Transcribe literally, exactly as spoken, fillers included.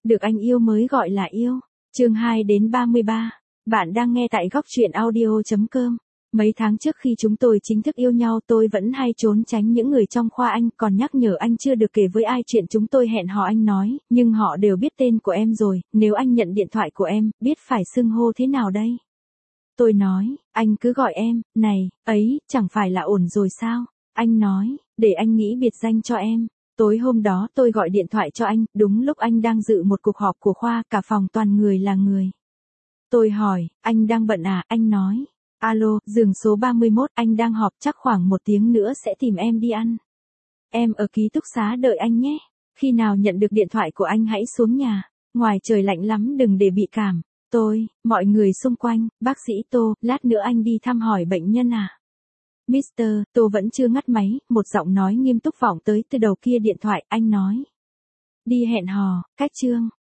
Được anh yêu mới gọi là yêu. Chương hai đến ba mươi ba. Bạn đang nghe tại góc truyện audio chấm com. Mấy tháng trước khi chúng tôi chính thức yêu nhau tôi vẫn hay trốn tránh những người trong khoa anh, còn nhắc nhở anh chưa được kể với ai chuyện chúng tôi hẹn hò. Anh nói, nhưng họ đều biết tên của em rồi, nếu anh nhận điện thoại của em, biết phải xưng hô thế nào đây? Tôi nói, anh cứ gọi em, này, ấy, chẳng phải là ổn rồi sao? Anh nói, để anh nghĩ biệt danh cho em. Tối hôm đó tôi gọi điện thoại cho anh, đúng lúc anh đang dự một cuộc họp của khoa, cả phòng toàn người là người. Tôi hỏi, anh đang bận à? Anh nói, alo, giường số ba mươi mốt, anh đang họp, chắc khoảng một tiếng nữa sẽ tìm em đi ăn. Em ở ký túc xá đợi anh nhé. Khi nào nhận được điện thoại của anh hãy xuống nhà. Ngoài trời lạnh lắm, đừng để bị cảm. Tôi, mọi người xung quanh, bác sĩ Tô, lát nữa anh đi thăm hỏi bệnh nhân à? mít tơ Tô vẫn chưa ngắt máy, một giọng nói nghiêm túc vọng tới từ đầu kia điện thoại, anh nói. Đi hẹn hò, cách chương,